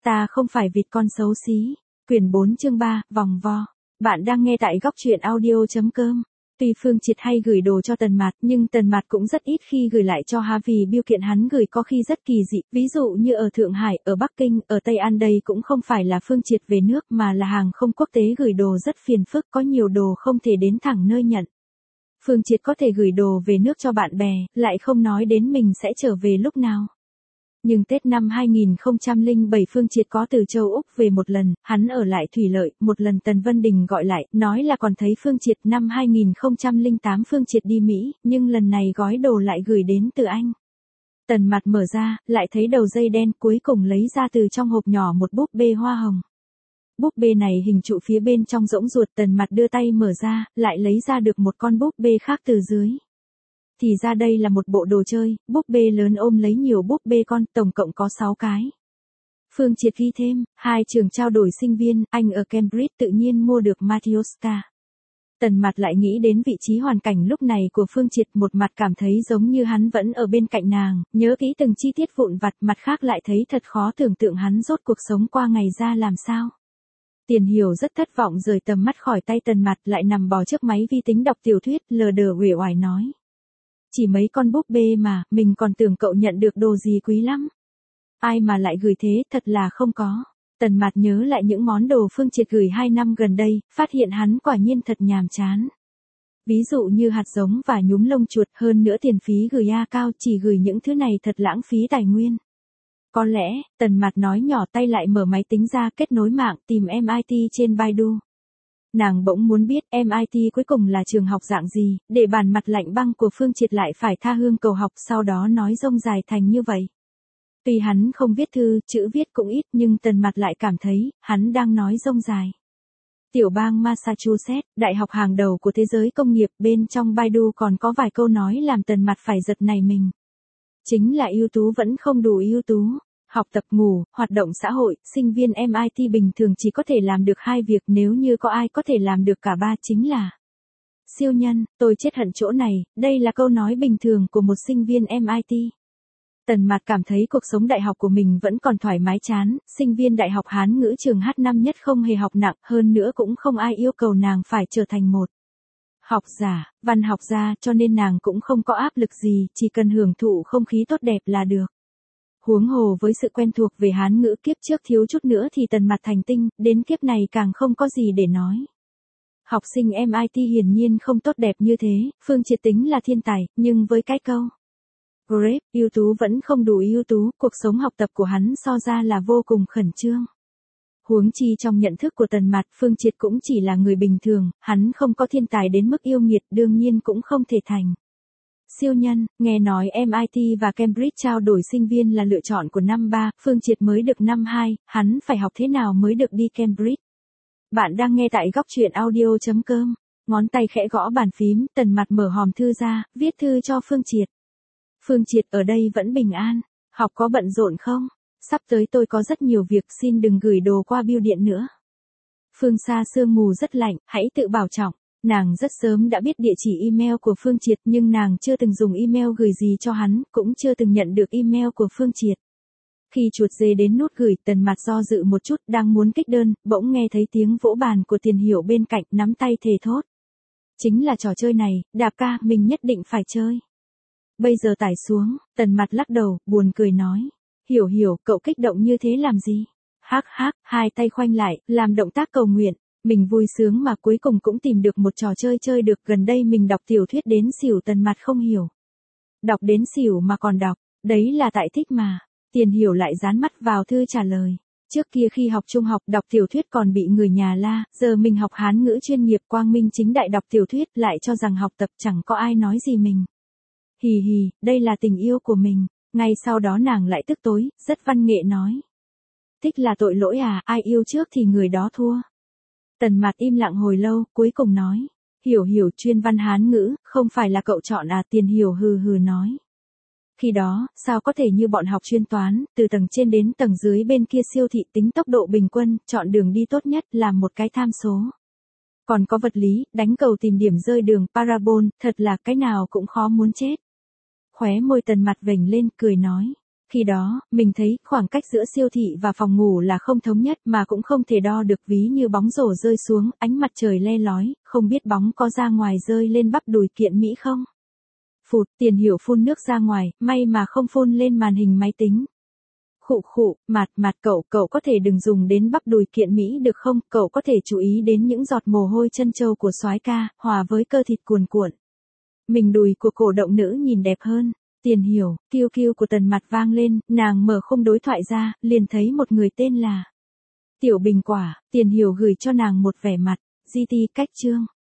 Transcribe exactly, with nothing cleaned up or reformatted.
Ta không phải vịt con xấu xí. Quyển bốn chương ba, vòng vo. Bạn đang nghe tại góc truyện audio.com. Tuy Phương Triệt hay gửi đồ cho Tần Mạt, nhưng Tần Mạt cũng rất ít khi gửi lại cho hắn vì biêu kiện hắn gửi có khi rất kỳ dị, ví dụ như ở Thượng Hải, ở Bắc Kinh, ở Tây An đây cũng không phải là Phương Triệt về nước mà là hàng không quốc tế gửi đồ rất phiền phức, có nhiều đồ không thể đến thẳng nơi nhận. Phương Triệt có thể gửi đồ về nước cho bạn bè, lại không nói đến mình sẽ trở về lúc nào. Nhưng Tết năm hai nghìn không trăm lẻ bảy Phương Triệt có từ châu Úc về một lần, hắn ở lại Thủy Lợi, một lần Tần Vân Đình gọi lại, nói là còn thấy Phương Triệt. Năm hai nghìn không trăm lẻ tám Phương Triệt đi Mỹ, nhưng lần này gói đồ lại gửi đến từ Anh. Tần Mạt mở ra, lại thấy đầu dây đen, cuối cùng lấy ra từ trong hộp nhỏ một búp bê hoa hồng. Búp bê này hình trụ phía bên trong rỗng ruột, Tần Mạt đưa tay mở ra, lại lấy ra được một con búp bê khác từ dưới. Thì ra đây là một bộ đồ chơi, búp bê lớn ôm lấy nhiều búp bê con, tổng cộng có sáu cái. Phương Triệt ghi thêm, hai trường trao đổi sinh viên, anh ở Cambridge tự nhiên mua được Matioska. Tần Mạt lại nghĩ đến vị trí hoàn cảnh lúc này của Phương Triệt, một mặt cảm thấy giống như hắn vẫn ở bên cạnh nàng, nhớ kỹ từng chi tiết vụn vặt, mặt khác lại thấy thật khó tưởng tượng hắn rốt cuộc sống qua ngày ra làm sao. Tiền Hiểu rất thất vọng rời tầm mắt khỏi tay Tần Mạt, lại nằm bò trước máy vi tính đọc tiểu thuyết, lờ đờ uể oải nói. Chỉ mấy con búp bê mà, mình còn tưởng cậu nhận được đồ gì quý lắm. Ai mà lại gửi thế, thật là không có. Tần Mạt nhớ lại những món đồ Phương Triệt gửi hai năm gần đây, phát hiện hắn quả nhiên thật nhàm chán. Ví dụ như hạt giống và nhúm lông chuột, hơn nữa tiền phí gửi a cao, chỉ gửi những thứ này thật lãng phí tài nguyên. Có lẽ, Tần Mạt nói nhỏ tay lại mở máy tính ra, kết nối mạng, tìm em i tê trên Baidu. Nàng bỗng muốn biết em i tê cuối cùng là trường học dạng gì, để bản mặt lạnh băng của Phương Triệt lại phải tha hương cầu học, sau đó nói rông dài thành như vậy. Tuy hắn không viết thư, chữ viết cũng ít, nhưng Tần Mạt lại cảm thấy, hắn đang nói rông dài. Tiểu bang Massachusetts, đại học hàng đầu của thế giới công nghiệp, bên trong Baidu còn có vài câu nói làm Tần Mạt phải giật nảy mình. Chính là ưu tú vẫn không đủ ưu tú. Học tập, ngủ, hoạt động xã hội, sinh viên em i tê bình thường chỉ có thể làm được hai việc, nếu như có ai có thể làm được cả ba chính là siêu nhân. Tôi chết hận chỗ này, đây là câu nói bình thường của một sinh viên em i tê. Tần Mạt cảm thấy cuộc sống đại học của mình vẫn còn thoải mái chán, sinh viên đại học Hán ngữ trường H năm nhất không hề học nặng, hơn nữa cũng không ai yêu cầu nàng phải trở thành một học giả, văn học gia, cho nên nàng cũng không có áp lực gì, chỉ cần hưởng thụ không khí tốt đẹp là được. Huống hồ với sự quen thuộc về Hán ngữ kiếp trước thiếu chút nữa thì Tần Mạt thành tinh, đến kiếp này càng không có gì để nói. Học sinh em i tê hiển nhiên không tốt đẹp như thế, Phương Triệt tính là thiên tài, nhưng với cái câu Great, ưu tú vẫn không đủ ưu tú, cuộc sống học tập của hắn so ra là vô cùng khẩn trương. Huống chi trong nhận thức của Tần Mạt, Phương Triệt cũng chỉ là người bình thường, hắn không có thiên tài đến mức yêu nghiệt, đương nhiên cũng không thể thành siêu nhân. Nghe nói em i tê và Cambridge trao đổi sinh viên là lựa chọn của năm ba, Phương Triệt mới được năm hai, hắn phải học thế nào mới được đi Cambridge. Bạn đang nghe tại góc truyện audio.com. Ngón tay khẽ gõ bàn phím, Tần Mạt mở hòm thư ra, viết thư cho Phương Triệt. Phương Triệt ở đây vẫn bình an, học có bận rộn không? Sắp tới tôi có rất nhiều việc, xin đừng gửi đồ qua bưu điện nữa. Phương xa sương mù rất lạnh, hãy tự bảo trọng. Nàng rất sớm đã biết địa chỉ email của Phương Triệt, nhưng nàng chưa từng dùng email gửi gì cho hắn, cũng chưa từng nhận được email của Phương Triệt. Khi chuột dê đến nút gửi, Tần Mạt do dự một chút, đang muốn kích đơn, bỗng nghe thấy tiếng vỗ bàn của Tiền Hiểu bên cạnh, nắm tay thề thốt. Chính là trò chơi này, Đạp ca, mình nhất định phải chơi. Bây giờ tải xuống, Tần Mạt lắc đầu, buồn cười nói. Hiểu Hiểu, cậu kích động như thế làm gì? Hắc hắc, hai tay khoanh lại, làm động tác cầu nguyện. Mình vui sướng mà cuối cùng cũng tìm được một trò chơi chơi được, gần đây mình đọc tiểu thuyết đến xỉu. Tần Mạt không hiểu. Đọc đến xỉu mà còn đọc, đấy là tại thích mà. Tiền Hiểu lại dán mắt vào thư trả lời. Trước kia khi học trung học đọc tiểu thuyết còn bị người nhà la, giờ mình học Hán ngữ chuyên nghiệp quang minh chính đại đọc tiểu thuyết lại cho rằng học tập chẳng có ai nói gì mình. Hì hì, đây là tình yêu của mình. Ngay sau đó nàng lại tức tối, rất văn nghệ nói. Thích là tội lỗi à, ai yêu trước thì người đó thua. Tần Mạt im lặng hồi lâu, cuối cùng nói. Hiểu Hiểu, chuyên văn Hán ngữ, không phải là cậu chọn à? Tiền Hiểu hừ hừ nói. Khi đó, sao có thể như bọn học chuyên toán, từ tầng trên đến tầng dưới bên kia siêu thị tính tốc độ bình quân, chọn đường đi tốt nhất, làm một cái tham số. Còn có vật lý, đánh cầu tìm điểm rơi đường, parabol, thật là cái nào cũng khó muốn chết. Khóe môi Tần Mạt vểnh lên, cười nói. Khi đó, mình thấy khoảng cách giữa siêu thị và phòng ngủ là không thống nhất mà cũng không thể đo được, ví như bóng rổ rơi xuống, ánh mặt trời le lói, không biết bóng có ra ngoài rơi lên bắp đùi Kiện Mỹ không? Phụt, Tiền Hiểu phun nước ra ngoài, may mà không phun lên màn hình máy tính. Khụ khụ, Mạt, Mạt cậu, cậu có thể đừng dùng đến bắp đùi Kiện Mỹ được không? Cậu có thể chú ý đến những giọt mồ hôi chân trâu của soái ca, hòa với cơ thịt cuồn cuộn. Mình đùi của cổ động nữ nhìn đẹp hơn. Tiền Hiểu, kêu kêu của Tần Mạt vang lên, nàng mở khung đối thoại ra, liền thấy một người tên là Tiểu Bình Quả. Tiền Hiểu gửi cho nàng một vẻ mặt, gi ti cách chương.